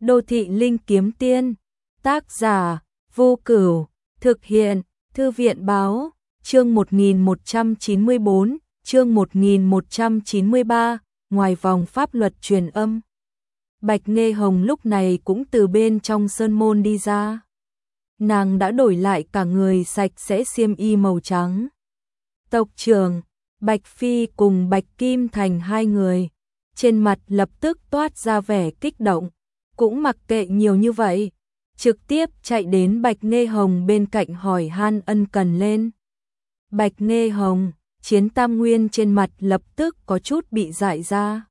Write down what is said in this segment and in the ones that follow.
Đô thị linh kiếm tiên, tác giả, Vô Cửu, thực hiện, Thư viện báo, chương 1194, chương 1193, ngoài vòng pháp luật truyền âm. Bạch Nghê Hồng lúc này cũng từ bên trong sơn môn đi ra. Nàng đã đổi lại cả người sạch sẽ xiêm y màu trắng. Tộc trưởng, Bạch Phi cùng Bạch Kim Thành hai người, trên mặt lập tức toát ra vẻ kích động, cũng mặc kệ nhiều như vậy, trực tiếp chạy đến Bạch Nghê Hồng bên cạnh hỏi han ân cần lên. Bạch Nghê Hồng, Chiến Tam Nguyên trên mặt lập tức có chút bị dại ra.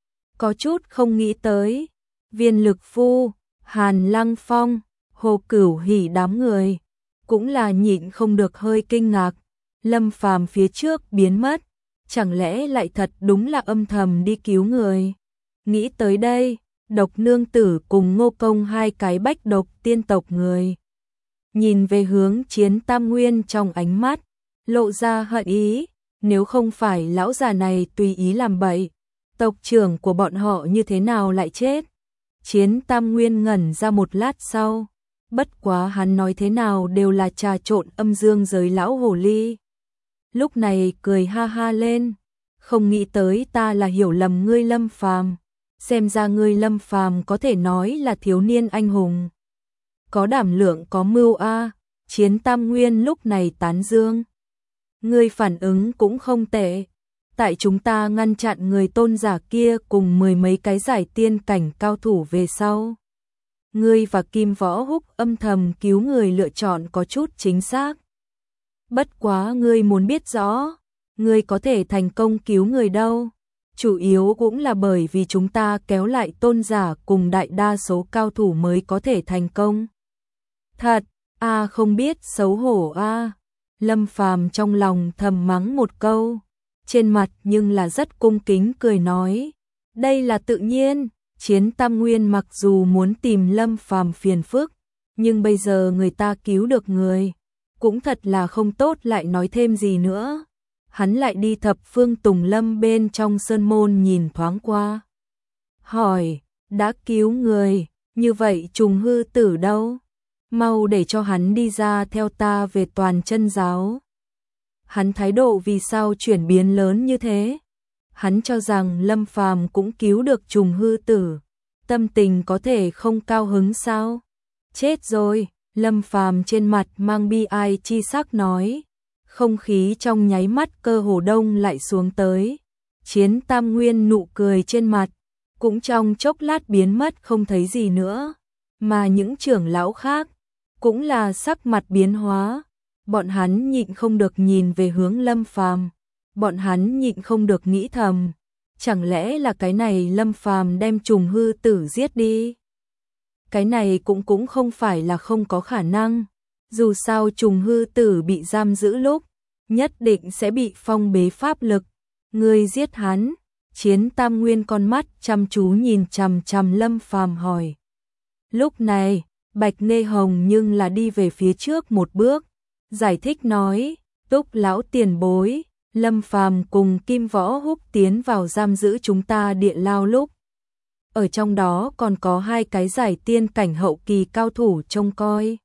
Có chút không nghĩ tới, Viên Lực Phu, Hàn Lăng Phong, Hồ Cửu Hỉ đám người, cũng là nhịn không được hơi kinh ngạc, Lâm Phàm phía trước biến mất, chẳng lẽ lại thật đúng là âm thầm đi cứu người. Nghĩ tới đây, Độc Nương Tử cùng Ngô Công hai cái bách độc tiên tộc người, nhìn về hướng Chiến Tam Nguyên trong ánh mắt, lộ ra hận ý, nếu không phải lão già này tùy ý làm bậy, tộc trưởng của bọn họ như thế nào lại chết. Chiến Tam Nguyên ngẩn ra một lát sau, bất quá hắn nói thế nào đều là trà trộn âm dương giới lão hồ ly. Lúc này cười ha ha lên, không nghĩ tới ta là hiểu lầm ngươi Lâm Phàm, xem ra ngươi Lâm Phàm có thể nói là thiếu niên anh hùng. Có đảm lượng có mưu a. Chiến Tam Nguyên lúc này tán dương. Ngươi phản ứng cũng không tệ. Tại chúng ta ngăn chặn người tôn giả kia cùng mười mấy cái giải tiên cảnh cao thủ về sau, ngươi và Kim Võ Húc âm thầm cứu người lựa chọn có chút chính xác. Bất quá ngươi muốn biết rõ, ngươi có thể thành công cứu người đâu, chủ yếu cũng là bởi vì chúng ta kéo lại tôn giả cùng đại đa số cao thủ mới có thể thành công. Thật, không biết xấu hổ a. Lâm Phàm trong lòng thầm mắng một câu, trên mặt nhưng là rất cung kính cười nói, đây là tự nhiên. Chiến Tam Nguyên mặc dù muốn tìm Lâm Phàm phiền phức, nhưng bây giờ người ta cứu được người, cũng thật là không tốt lại nói thêm gì nữa. Hắn lại đi thập phương Tùng Lâm bên trong sơn môn nhìn thoáng qua, hỏi, đã cứu người, như vậy Trùng Hư Tử đâu? Mau để cho hắn đi ra theo ta về Toàn Chân giáo. Hắn thái độ vì sao chuyển biến lớn như thế? Hắn cho rằng Lâm Phàm cũng cứu được Trùng Hư Tử, tâm tình có thể không cao hứng sao? Chết rồi, Lâm Phàm trên mặt mang bi ai chi sắc nói, không khí trong nháy mắt cơ hồ đông lại xuống tới. Chiến Tam Nguyên nụ cười trên mặt, cũng trong chốc lát biến mất không thấy gì nữa, mà những trưởng lão khác, cũng là sắc mặt biến hóa, bọn hắn nhịn không được nhìn về hướng Lâm Phàm. Bọn hắn nhịn không được nghĩ thầm, chẳng lẽ là cái này Lâm Phàm đem Trùng Hư Tử giết đi? Cái này cũng không phải là không có khả năng, dù sao Trùng Hư Tử bị giam giữ lúc, nhất định sẽ bị phong bế pháp lực, người giết hắn. Chiến Tam Nguyên con mắt chăm chú nhìn chằm chằm Lâm Phàm hỏi. Lúc này, Bạch Nghê Hồng nhưng là đi về phía trước một bước, giải thích nói, Túc lão tiền bối, Lâm Phàm cùng Kim Võ Húc tiến vào giam giữ chúng ta địa lao lúc, ở trong đó còn có hai cái giải tiên cảnh hậu kỳ cao thủ trông coi.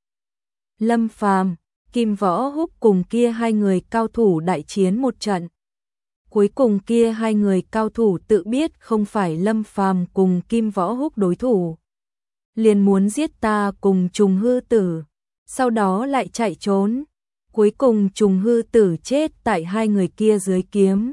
Lâm Phàm, Kim Võ Húc cùng kia hai người cao thủ đại chiến một trận. Cuối cùng kia hai người cao thủ tự biết không phải Lâm Phàm cùng Kim Võ Húc đối thủ, liền muốn giết ta cùng Trùng Hư Tử, sau đó lại chạy trốn. Cuối cùng Trùng Hư Tử chết tại hai người kia dưới kiếm.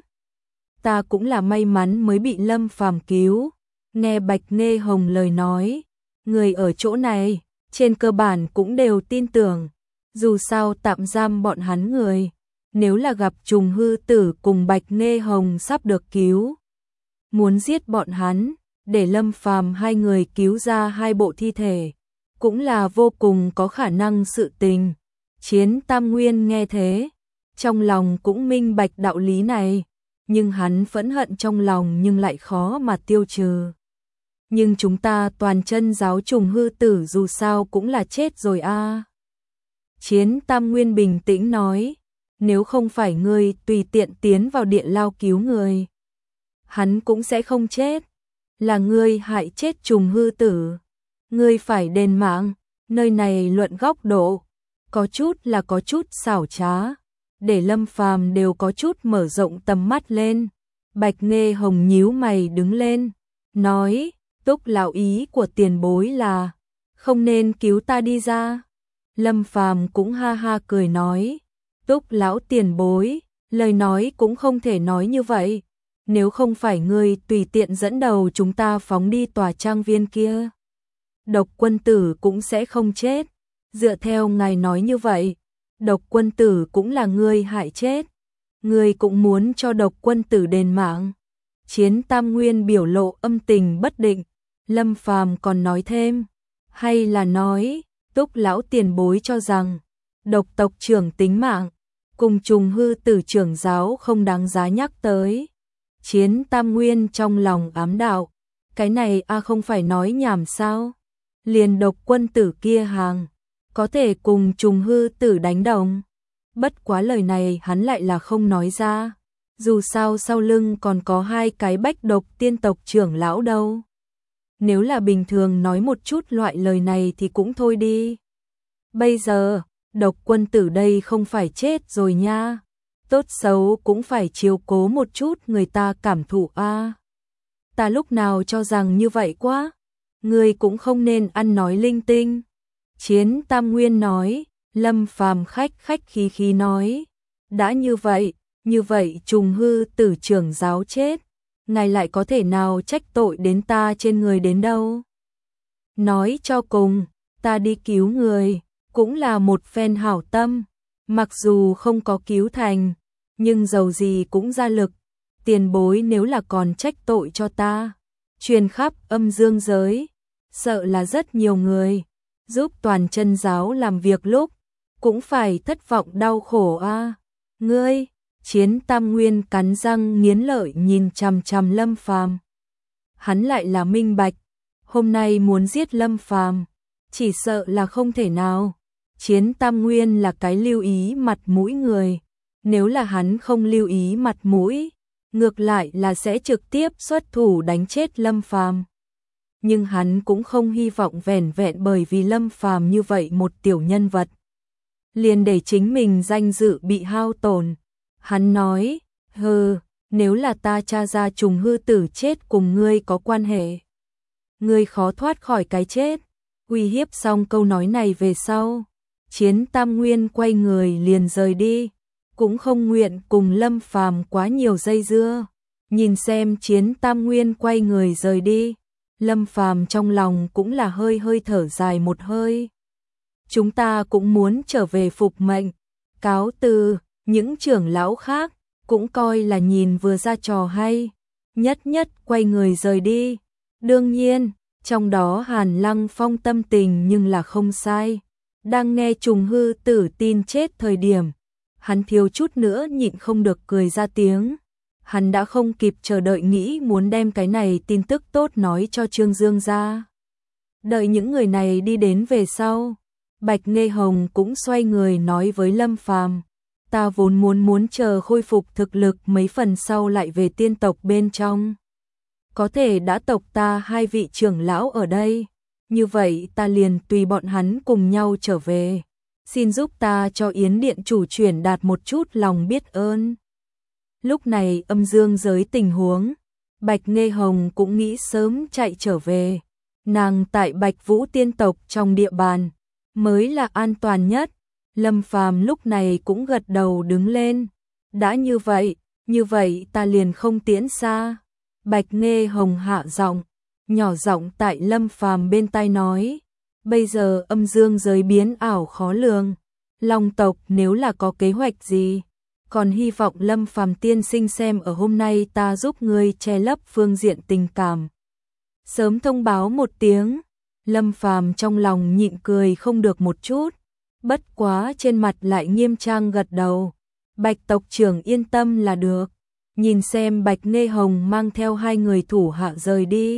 Ta cũng là may mắn mới bị Lâm Phàm cứu. Nghe Bạch Nghê Hồng lời nói, người ở chỗ này trên cơ bản cũng đều tin tưởng, dù sao tạm giam bọn hắn người, nếu là gặp Trùng Hư Tử cùng Bạch Nghê Hồng sắp được cứu, muốn giết bọn hắn, để Lâm Phàm hai người cứu ra hai bộ thi thể, cũng là vô cùng có khả năng sự tình. Chiến Tam Nguyên nghe thế, trong lòng cũng minh bạch đạo lý này, nhưng hắn phẫn hận trong lòng nhưng lại khó mà tiêu trừ. Nhưng chúng ta Toàn Chân giáo Trùng Hư Tử dù sao cũng là chết rồi a. Chiến Tam Nguyên bình tĩnh nói, nếu không phải ngươi tùy tiện tiến vào địa lao cứu người, hắn cũng sẽ không chết, là ngươi hại chết Trùng Hư Tử. Ngươi phải đền mạng, nơi này luận góc độ, có chút xảo trá, để Lâm Phàm đều có chút mở rộng tầm mắt lên. Bạch Nghê Hồng nhíu mày đứng lên, nói, Túc lão ý của tiền bối là không nên cứu ta đi ra. Lâm Phàm cũng ha ha cười nói, Túc lão tiền bối, lời nói cũng không thể nói như vậy, nếu không phải ngươi tùy tiện dẫn đầu chúng ta phóng đi tòa trang viên kia, Độc quân tử cũng sẽ không chết. Dựa theo ngài nói như vậy, Độc quân tử cũng là ngươi hại chết, ngươi cũng muốn cho Độc quân tử đền mạng. Chiến Tam Nguyên biểu lộ âm tình bất định, Lâm Phàm còn nói thêm, hay là nói, Túc lão tiền bối cho rằng, Độc tộc trưởng tính mạng, cùng Trùng Hư Tử trưởng giáo không đáng giá nhắc tới. Chiến Tam Nguyên trong lòng ám đạo, cái này không phải nói nhảm sao? Liền Độc quân tử kia hàng, có thể cùng Trùng Hư Tử đánh đồng. Bất quá lời này hắn lại là không nói ra, dù sao sau lưng còn có hai cái Bách Độc tiên tộc trưởng lão đâu. Nếu là bình thường nói một chút loại lời này thì cũng thôi đi. Bây giờ, Độc quân tử đây không phải chết rồi nha, tốt xấu cũng phải chiếu cố một chút người ta cảm thụ a. Ta lúc nào cho rằng như vậy quá, ngươi cũng không nên ăn nói linh tinh. Chiến Tam Nguyên nói, Lâm Phàm khách khí khí nói, đã như vậy Trùng Hư Tử trưởng giáo chết, ngài lại có thể nào trách tội đến ta trên người đến đâu. Nói cho cùng, ta đi cứu người, cũng là một phen hảo tâm, mặc dù không có cứu thành, nhưng dầu gì cũng ra lực, tiền bối nếu là còn trách tội cho ta, truyền khắp âm dương giới, sợ là rất nhiều người, giúp toàn chân giáo làm việc lúc, cũng phải thất vọng đau khổ a. Ngươi, Chiến Tam Nguyên cắn răng nghiến lợi nhìn chằm chằm Lâm Phàm. Hắn lại là minh bạch, hôm nay muốn giết Lâm Phàm, chỉ sợ là không thể nào. Chiến Tam Nguyên là cái lưu ý mặt mũi người, nếu là hắn không lưu ý mặt mũi, ngược lại là sẽ trực tiếp xuất thủ đánh chết Lâm Phàm. Nhưng hắn cũng không hy vọng vẻn vẹn bởi vì Lâm Phàm như vậy một tiểu nhân vật, liền để chính mình danh dự bị hao tổn. Hắn nói, nếu là ta tra ra Trùng Hư Tử chết cùng ngươi có quan hệ, ngươi khó thoát khỏi cái chết. Uy hiếp xong câu nói này về sau, Chiến Tam Nguyên quay người liền rời đi, cũng không nguyện cùng Lâm Phàm quá nhiều dây dưa. Nhìn xem Chiến Tam Nguyên quay người rời đi, Lâm Phàm trong lòng cũng là hơi thở dài một hơi. Chúng ta cũng muốn trở về phục mệnh, cáo từ. Những trưởng lão khác cũng coi là nhìn vừa ra trò hay, nhất quay người rời đi. Đương nhiên, trong đó Hàn Lăng Phong tâm tình nhưng là không sai. Đang nghe Trùng Hư Tử tin chết thời điểm, hắn thiếu chút nữa nhịn không được cười ra tiếng. Hắn đã không kịp chờ đợi nghĩ muốn đem cái này tin tức tốt nói cho Trương Dương ra. Đợi những người này đi đến về sau, Bạch Nghê Hồng cũng xoay người nói với Lâm Phàm, ta vốn muốn chờ khôi phục thực lực mấy phần sau lại về tiên tộc bên trong. Có thể đã tộc ta hai vị trưởng lão ở đây, như vậy ta liền tùy bọn hắn cùng nhau trở về. Xin giúp ta cho Yến Điện chủ chuyển đạt một chút lòng biết ơn. Lúc này âm dương giới tình huống, Bạch Nghê Hồng cũng nghĩ sớm chạy trở về. Nàng tại Bạch Vũ tiên tộc trong địa bàn, mới là an toàn nhất. Lâm Phàm lúc này cũng gật đầu đứng lên. Đã như vậy ta liền không tiễn xa. Bạch Nghê Hồng hạ giọng, nhỏ giọng tại Lâm Phàm bên tai nói. Bây giờ âm dương giới biến ảo khó lường. Long tộc nếu là có kế hoạch gì, còn hy vọng Lâm Phàm tiên sinh xem ở hôm nay ta giúp ngươi che lấp phương diện tình cảm. Sớm thông báo một tiếng, Lâm Phàm trong lòng nhịn cười không được một chút. Bất quá trên mặt lại nghiêm trang gật đầu. Bạch tộc trưởng yên tâm là được. Nhìn xem Bạch Nghê Hồng mang theo hai người thủ hạ rời đi,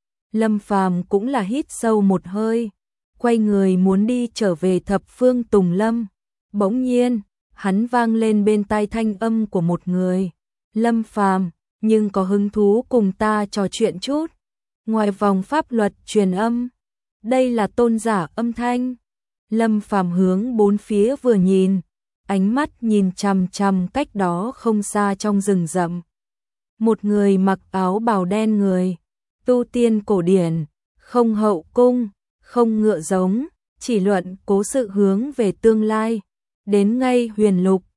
Lâm Phàm cũng là hít sâu một hơi, quay người muốn đi trở về Thập Phương Tùng Lâm. Bỗng nhiên, hắn vang lên bên tai thanh âm của một người. Lâm Phàm, nhưng có hứng thú cùng ta trò chuyện chút, ngoài vòng pháp luật truyền âm. Đây là tôn giả âm thanh. Lâm Phàm hướng bốn phía vừa nhìn, ánh mắt nhìn chằm chằm cách đó không xa trong rừng rậm. Một người mặc áo bào đen người, tu tiên cổ điển, không hậu cung, không ngựa giống, chỉ luận cố sự hướng về tương lai, đến ngay huyền lục,